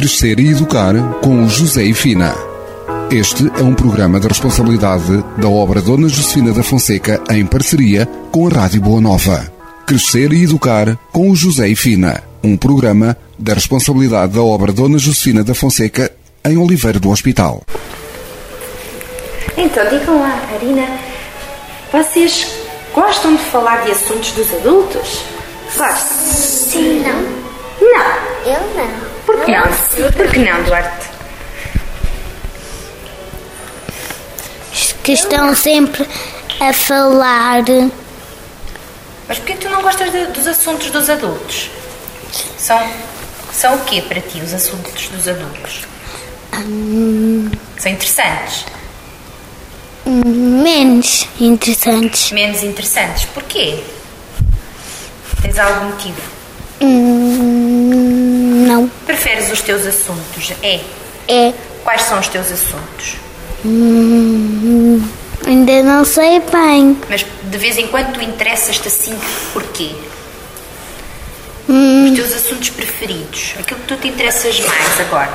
Crescer e Educar com o José e Fina. Este é um programa de responsabilidade da obra Dona Josefina da Fonseca em parceria com a Rádio Boa Nova. Crescer e Educar com o José e Fina. Um programa da responsabilidade da obra Dona Josefina da Fonseca em Oliveira do Hospital. Então, digam lá, Arina, vocês gostam de falar de assuntos dos adultos? Gostam? Sim, não. Não. Eu não. Por que não? Por que não, Duarte? Que estão sempre a falar. Mas porquê que tu não gostas dos assuntos dos adultos? São o quê para ti os assuntos dos adultos? São interessantes? Menos interessantes. Menos interessantes? Porquê? Tens algum motivo? Não. Preferes os teus assuntos? É. Quais são os teus assuntos? Ainda não sei bem. Mas de vez em quando tu interessas-te assim, porquê? Os teus assuntos preferidos, aquilo que tu te interessas mais agora.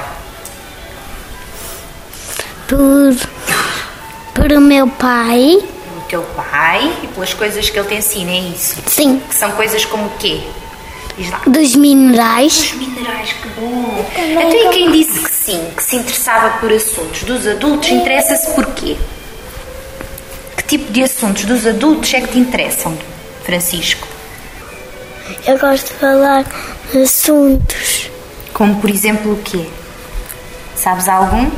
Por o meu pai. O teu pai e pelas coisas que ele te ensina, é isso? Sim. Que são coisas como o quê? Diz lá. Dos minerais. Dos minerais, que bom. Então e quem disse que sim, que se interessava por assuntos dos adultos, interessa-se porquê? Que tipo de assuntos dos adultos é que te interessam, Francisco? Eu gosto de falar de assuntos. Como, por exemplo, o quê? Sabes algum?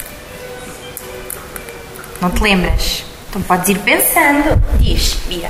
Não te lembras? Então podes ir pensando. Diz, Bia.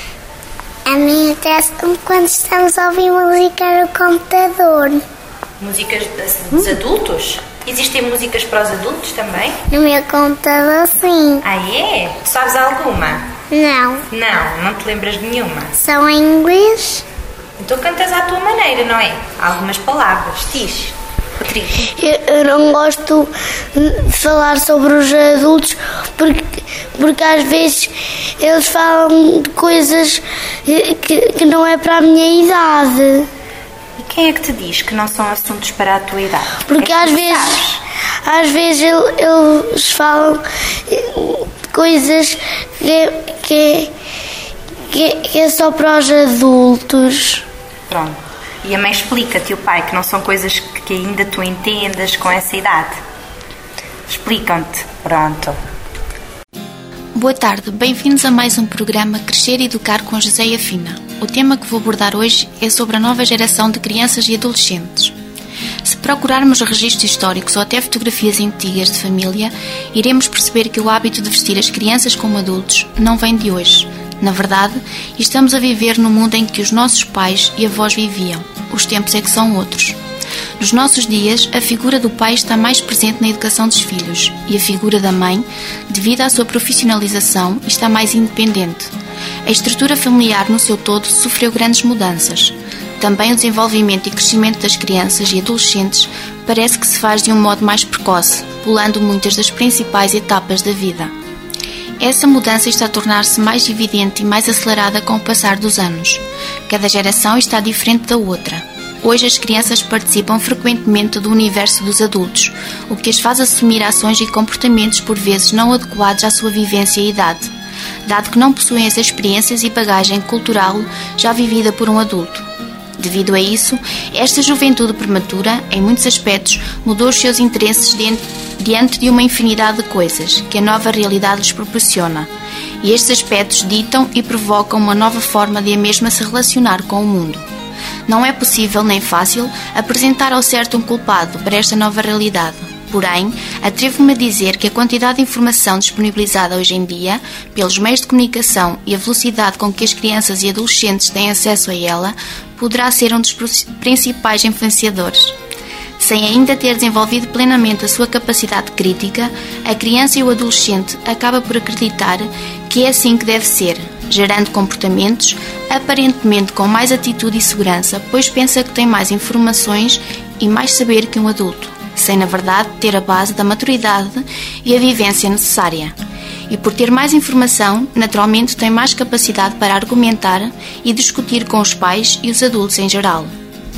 A mim interessa-me quando estamos a ouvir música no computador. Músicas dos adultos? Existem músicas para os adultos também? No meu computador, sim. Ah, é? Tu sabes alguma? Não. Não te lembras de nenhuma? São em inglês? Então cantas à tua maneira, não é? Algumas palavras. Diz, Rodrigo. Eu não gosto de falar sobre os adultos porque às vezes eles falam de coisas que não é para a minha idade. E quem é que te diz que não são assuntos para a tua idade? Porque às vezes eles falam de coisas que é só para os adultos. Pronto. E a mãe explica-te, o pai, que não são coisas que ainda tu entendas com essa idade. Explicam-te. Pronto. Boa tarde, bem-vindos a mais um programa Crescer e Educar com José e Fina. O tema que vou abordar hoje é sobre a nova geração de crianças e adolescentes. Se procurarmos registros históricos ou até fotografias antigas de família, iremos perceber que o hábito de vestir as crianças como adultos não vem de hoje. Na verdade, estamos a viver no mundo em que os nossos pais e avós viviam. Os tempos é que são outros. Nos nossos dias, a figura do pai está mais presente na educação dos filhos e a figura da mãe, devido à sua profissionalização, está mais independente. A estrutura familiar no seu todo sofreu grandes mudanças. Também o desenvolvimento e crescimento das crianças e adolescentes parece que se faz de um modo mais precoce, pulando muitas das principais etapas da vida. Essa mudança está a tornar-se mais evidente e mais acelerada com o passar dos anos. Cada geração está diferente da outra. Hoje as crianças participam frequentemente do universo dos adultos, o que as faz assumir ações e comportamentos por vezes não adequados à sua vivência e idade, dado que não possuem as experiências e bagagem cultural já vivida por um adulto. Devido a isso, esta juventude prematura, em muitos aspectos, mudou os seus interesses diante de uma infinidade de coisas que a nova realidade lhes proporciona, e estes aspectos ditam e provocam uma nova forma de a mesma se relacionar com o mundo. Não é possível nem fácil apresentar ao certo um culpado para esta nova realidade. Porém, atrevo-me a dizer que a quantidade de informação disponibilizada hoje em dia, pelos meios de comunicação e a velocidade com que as crianças e adolescentes têm acesso a ela, poderá ser um dos principais influenciadores. Sem ainda ter desenvolvido plenamente a sua capacidade crítica, a criança e o adolescente acaba por acreditar que é assim que deve ser, gerando comportamentos aparentemente com mais atitude e segurança, pois pensa que tem mais informações e mais saber que um adulto, sem na verdade ter a base da maturidade e a vivência necessária. E por ter mais informação, naturalmente tem mais capacidade para argumentar e discutir com os pais e os adultos em geral.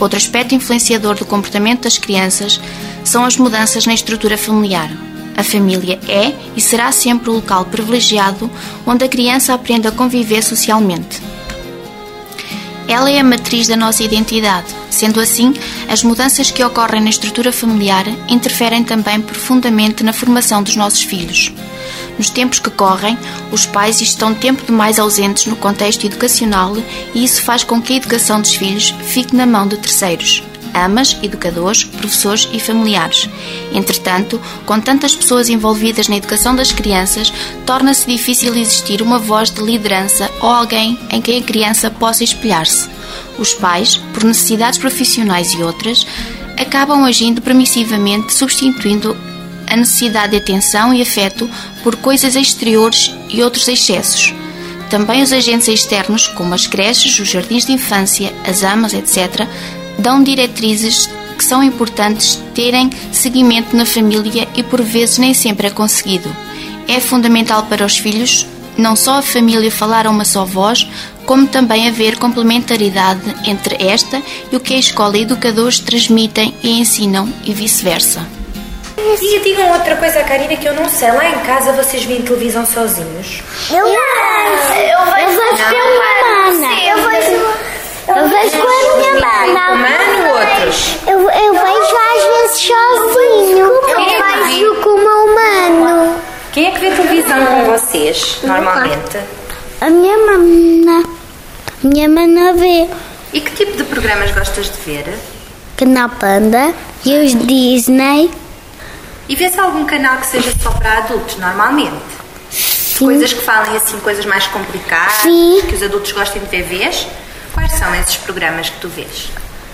Outro aspecto influenciador do comportamento das crianças são as mudanças na estrutura familiar. A família é e será sempre o local privilegiado onde a criança aprende a conviver socialmente. Ela é a matriz da nossa identidade. Sendo assim, as mudanças que ocorrem na estrutura familiar interferem também profundamente na formação dos nossos filhos. Nos tempos que correm, os pais estão tempo demais ausentes no contexto educacional e isso faz com que a educação dos filhos fique na mão de terceiros, amas, educadores, professores e familiares. Entretanto, com tantas pessoas envolvidas na educação das crianças, torna-se difícil existir uma voz de liderança ou alguém em quem a criança possa espelhar-se. Os pais, por necessidades profissionais e outras, acabam agindo permissivamente, substituindo a necessidade de atenção e afeto por coisas exteriores e outros excessos. Também os agentes externos, como as creches, os jardins de infância, as amas, etc., dão diretrizes que são importantes terem seguimento na família e por vezes nem sempre é conseguido. É fundamental para os filhos não só a família falar a uma só voz, como também haver complementaridade entre esta e o que a escola e educadores transmitem e ensinam e vice-versa. E digam outra coisa à Karina que eu não sei. Lá em casa vocês veem televisão sozinhos? Eu vejo pela mana. Eu vejo com a minha mana. Com mano, outros? Eu vejo às vezes sozinho. Eu vejo com o meu mano. Quem é que vê televisão com vocês, normalmente? A minha mana. Minha mana vê. E que tipo de programas gostas de ver? Canal Panda e os Disney. E vê-se algum canal que seja só para adultos, normalmente? Sim. Coisas que falem assim, coisas mais complicadas, Sim. que os adultos gostem de ver, vês? Quais são esses programas que tu vês?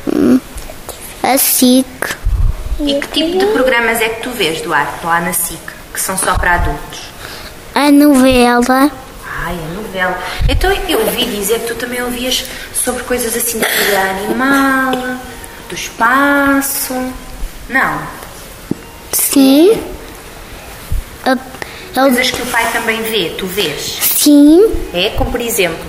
A SIC. E que tipo de programas é que tu vês, Duarte, lá na SIC, que são só para adultos? A novela. Ai, a novela. Então eu ouvi dizer que tu também ouvias sobre coisas assim de vida animal, do espaço. Não? Sim. Coisas que o pai também vê, tu vês? Sim. É? Como por exemplo?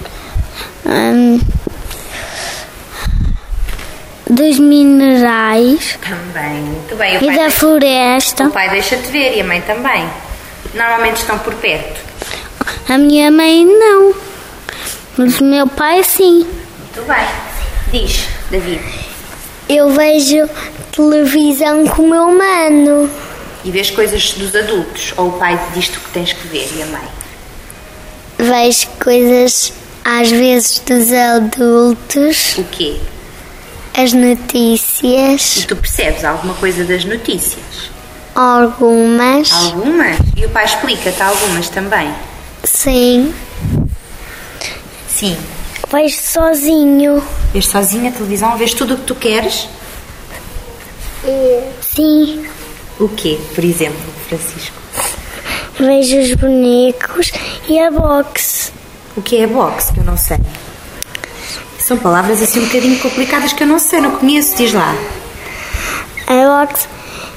Dos minerais. Também. Muito bem. E da floresta. O pai deixa-te ver e a mãe também. Normalmente estão por perto. A minha mãe não. Mas o meu pai sim. Muito bem. Diz, David. Eu vejo televisão com o meu mano. E vês coisas dos adultos? Ou o pai diz-te o que tens que ver e a mãe? Vejo coisas às vezes dos adultos. O quê? As notícias. E tu percebes alguma coisa das notícias? Algumas. Algumas? E o pai explica-te algumas também? Sim. Sim. Vejo sozinho. Vês sozinha a televisão? Vês tudo o que tu queres? Sim. O quê, por exemplo, Francisco? Vejo os bonecos e a boxe. O que é boxe, que eu não sei? São palavras assim um bocadinho complicadas que eu não sei, não conheço, diz lá. A boxe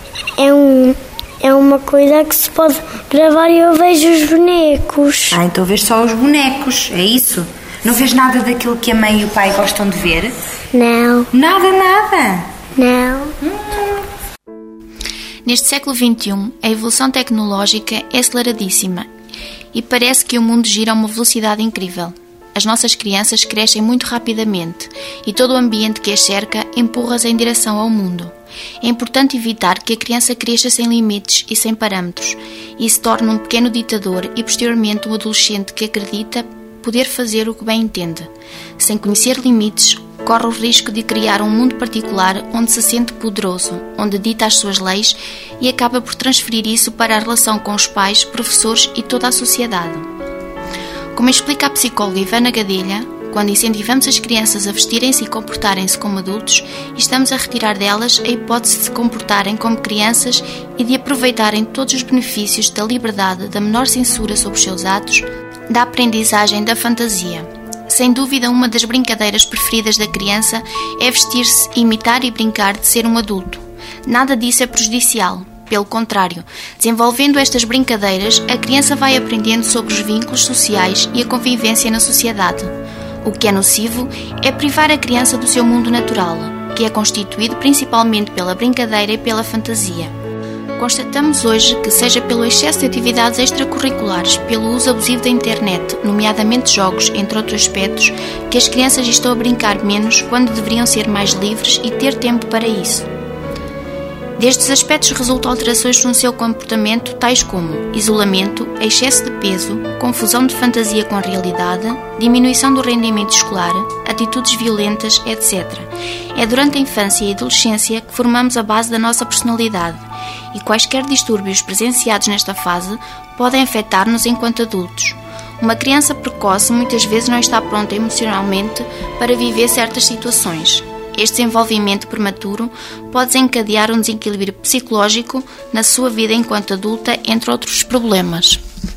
é uma coisa que se pode gravar e eu vejo os bonecos. Ah, então vês só os bonecos, é isso? Não vês nada daquilo que a mãe e o pai gostam de ver? Não. Nada? Não. Neste século XXI, a evolução tecnológica é aceleradíssima e parece que o mundo gira a uma velocidade incrível. As nossas crianças crescem muito rapidamente e todo o ambiente que as cerca empurra-as em direção ao mundo. É importante evitar que a criança cresça sem limites e sem parâmetros e se torne um pequeno ditador e posteriormente um adolescente que acredita poder fazer o que bem entende. Sem conhecer limites, corre o risco de criar um mundo particular onde se sente poderoso, onde dita as suas leis e acaba por transferir isso para a relação com os pais, professores e toda a sociedade. Como explica a psicóloga Ivana Gadelha, quando incentivamos as crianças a vestirem-se e comportarem-se como adultos, estamos a retirar delas a hipótese de se comportarem como crianças e de aproveitarem todos os benefícios da liberdade, da menor censura sobre os seus atos, da aprendizagem da fantasia. Sem dúvida, uma das brincadeiras preferidas da criança é vestir-se, imitar e brincar de ser um adulto. Nada disso é prejudicial. Pelo contrário, desenvolvendo estas brincadeiras, a criança vai aprendendo sobre os vínculos sociais e a convivência na sociedade. O que é nocivo é privar a criança do seu mundo natural. que é constituído principalmente pela brincadeira e pela fantasia. Constatamos hoje que, seja pelo excesso de atividades extracurriculares, pelo uso abusivo da internet, nomeadamente jogos, entre outros aspectos, que as crianças estão a brincar menos quando deveriam ser mais livres e ter tempo para isso. Destes aspectos resultam alterações no seu comportamento, tais como isolamento, excesso de peso, confusão de fantasia com a realidade, diminuição do rendimento escolar, atitudes violentas, etc. É durante a infância e a adolescência que formamos a base da nossa personalidade e quaisquer distúrbios presenciados nesta fase podem afetar-nos enquanto adultos. Uma criança precoce muitas vezes não está pronta emocionalmente para viver certas situações. Este desenvolvimento prematuro pode desencadear um desequilíbrio psicológico na sua vida enquanto adulta, entre outros problemas.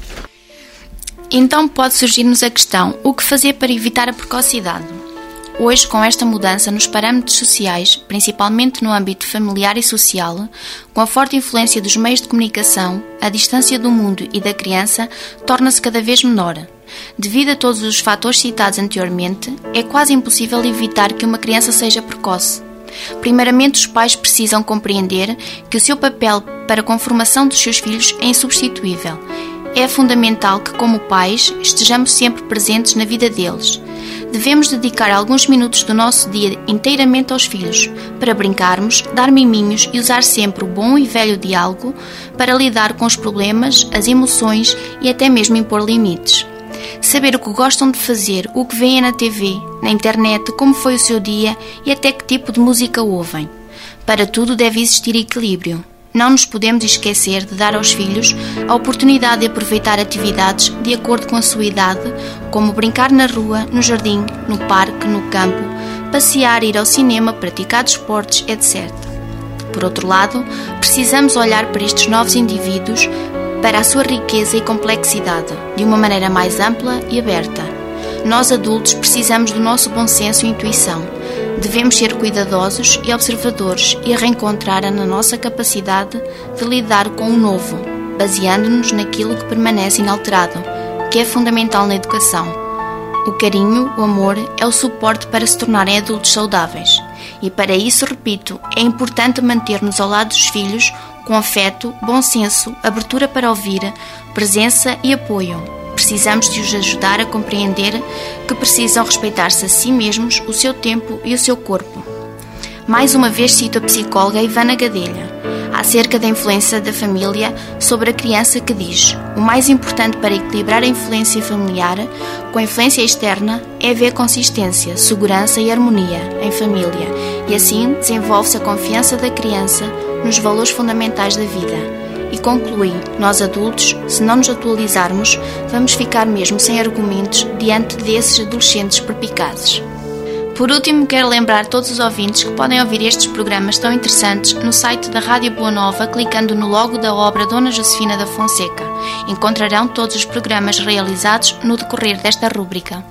Então pode surgir-nos a questão: o que fazer para evitar a precocidade? Hoje, com esta mudança nos parâmetros sociais, principalmente no âmbito familiar e social, com a forte influência dos meios de comunicação, a distância do mundo e da criança torna-se cada vez menor. Devido a todos os fatores citados anteriormente, é quase impossível evitar que uma criança seja precoce. Primeiramente, os pais precisam compreender que o seu papel para a conformação dos seus filhos é insubstituível. É fundamental que, como pais, estejamos sempre presentes na vida deles. Devemos dedicar alguns minutos do nosso dia inteiramente aos filhos, para brincarmos, dar miminhos e usar sempre o bom e velho diálogo para lidar com os problemas, as emoções e até mesmo impor limites. Saber o que gostam de fazer, o que veem na TV, na internet, como foi o seu dia e até que tipo de música ouvem. Para tudo deve existir equilíbrio. Não nos podemos esquecer de dar aos filhos a oportunidade de aproveitar atividades de acordo com a sua idade, como brincar na rua, no jardim, no parque, no campo, passear, ir ao cinema, praticar desportos, etc. Por outro lado, precisamos olhar para estes novos indivíduos, para a sua riqueza e complexidade, de uma maneira mais ampla e aberta. Nós adultos precisamos do nosso bom senso e intuição. Devemos ser cuidadosos e observadores e reencontrar na nossa capacidade de lidar com o novo, baseando-nos naquilo que permanece inalterado, que é fundamental na educação. O carinho, o amor, é o suporte para se tornarem adultos saudáveis. E para isso, repito, é importante manter-nos ao lado dos filhos com afeto, bom senso, abertura para ouvir, presença e apoio. Precisamos de os ajudar a compreender que precisam respeitar-se a si mesmos, o seu tempo e o seu corpo. Mais uma vez cito a psicóloga Ivana Gadelha, acerca da influência da família sobre a criança, que diz: o mais importante para equilibrar a influência familiar com a influência externa é haver consistência, segurança e harmonia em família, e assim desenvolve-se a confiança da criança nos valores fundamentais da vida. E conclui: nós adultos, se não nos atualizarmos, vamos ficar mesmo sem argumentos diante desses adolescentes perspicazes. Por último, quero lembrar todos os ouvintes que podem ouvir estes programas tão interessantes no site da Rádio Boa Nova, clicando no logo da obra Dona Josefina da Fonseca. Encontrarão todos os programas realizados no decorrer desta rúbrica.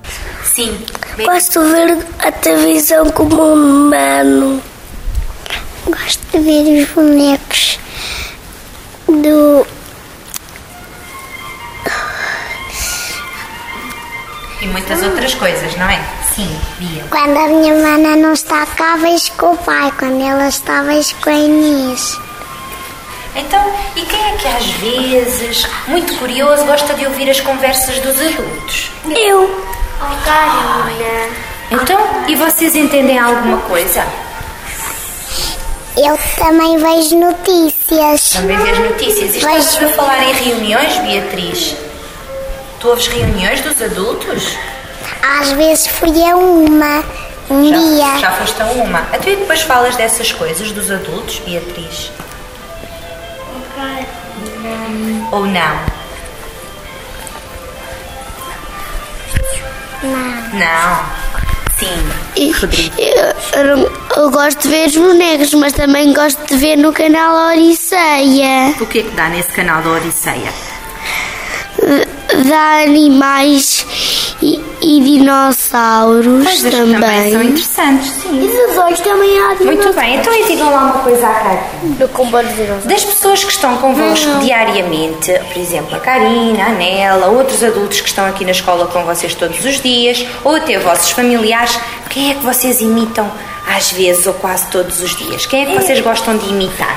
Sim. Gosto de ver a televisão como um humano. Gosto de ver os bonecos E muitas outras coisas, não é? Sim, Bia. Quando a minha mana não está cá, vejo com o pai. Quando ela está, vejo com a Inês. Então, e quem é que às vezes, muito curioso, gosta de ouvir as conversas dos adultos? Eu. Karina. Então, e vocês entendem alguma coisa? Eu também vejo notícias. Também vês notícias? E estás a falar em reuniões, Beatriz? Tu ouves reuniões dos adultos? Às vezes fui a uma, dia. Já foste a uma. Até e depois falas dessas coisas dos adultos, Beatriz? Ou não? Não. Sim. Rodrigo. Eu gosto de ver os bonecos, mas também gosto de ver no canal Odisseia. O que é que dá nesse canal da Odisseia? Dá animais E dinossauros Coisas que também. também são interessantes, sim. E dos olhos também há dinossauros. Muito bem, então e digam lá uma coisa à Karina. No comboio de dinossauros. Das pessoas que estão convosco diariamente, por exemplo, a Karina, a Anela, outros adultos que estão aqui na escola com vocês todos os dias, ou até vossos familiares, quem é que vocês imitam às vezes ou quase todos os dias? Quem é que vocês gostam de imitar?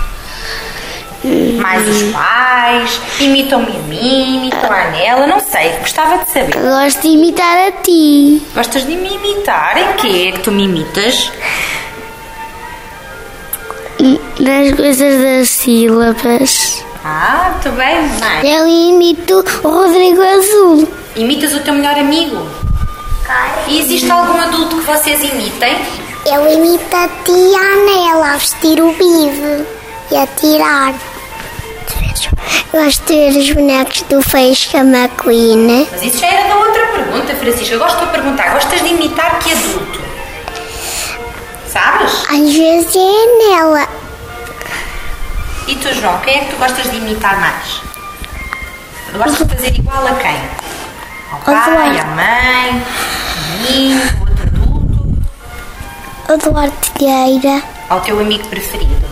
Mais os pais? Imitam-me a mim? Imitam a Anela? Não sei, gostava de saber. Gosto de imitar a ti. Gostas de me imitar? Em quê é que tu me imitas? Nas coisas das sílabas. Ah, muito bem, mais. Eu imito o Rodrigo Azul. Imitas o teu melhor amigo? E existe algum adulto que vocês imitem? Eu imito a tia Anela a vestir o bife e a tirar. Gosto de ver os bonecos do Faísca McQueen. Mas isso já era da outra pergunta, Francisca. Eu gosto de perguntar, gostas de imitar que adulto? Sabes? Às vezes é nela. E tu, João, quem é que tu gostas de imitar mais? Tu gostas de fazer igual a quem? Ao pai, à mãe, a mim, outro adulto? O Duarte Vieira. Ao teu amigo preferido?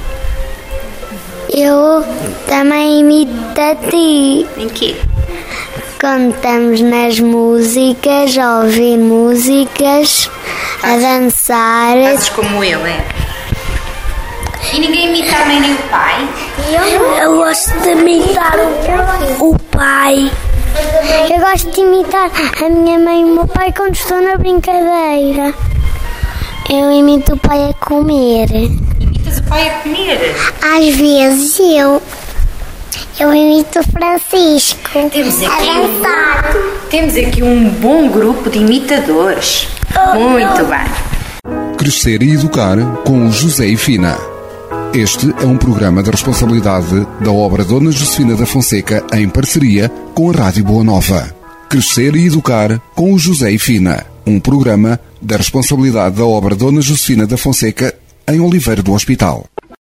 Eu também imito a ti. Em quê? Quando estamos nas músicas, a ouvir músicas, a dançar. Fazes como eu, é? E ninguém imita a mãe nem o pai? Eu gosto de imitar o pai. Eu gosto de imitar a minha mãe e o meu pai quando estou na brincadeira. Eu imito o pai a comer. Imitas o pai a comer? Às vezes eu imito o Francisco Temos aqui um bom grupo de imitadores. Muito bem. Crescer e Educar com José e Fina. Este é um programa de responsabilidade da obra Dona Josefina da Fonseca em parceria com a Rádio Boa Nova. Crescer e Educar com o José e Fina. Um programa da responsabilidade da obra Dona Josefina da Fonseca em Oliveira do Hospital.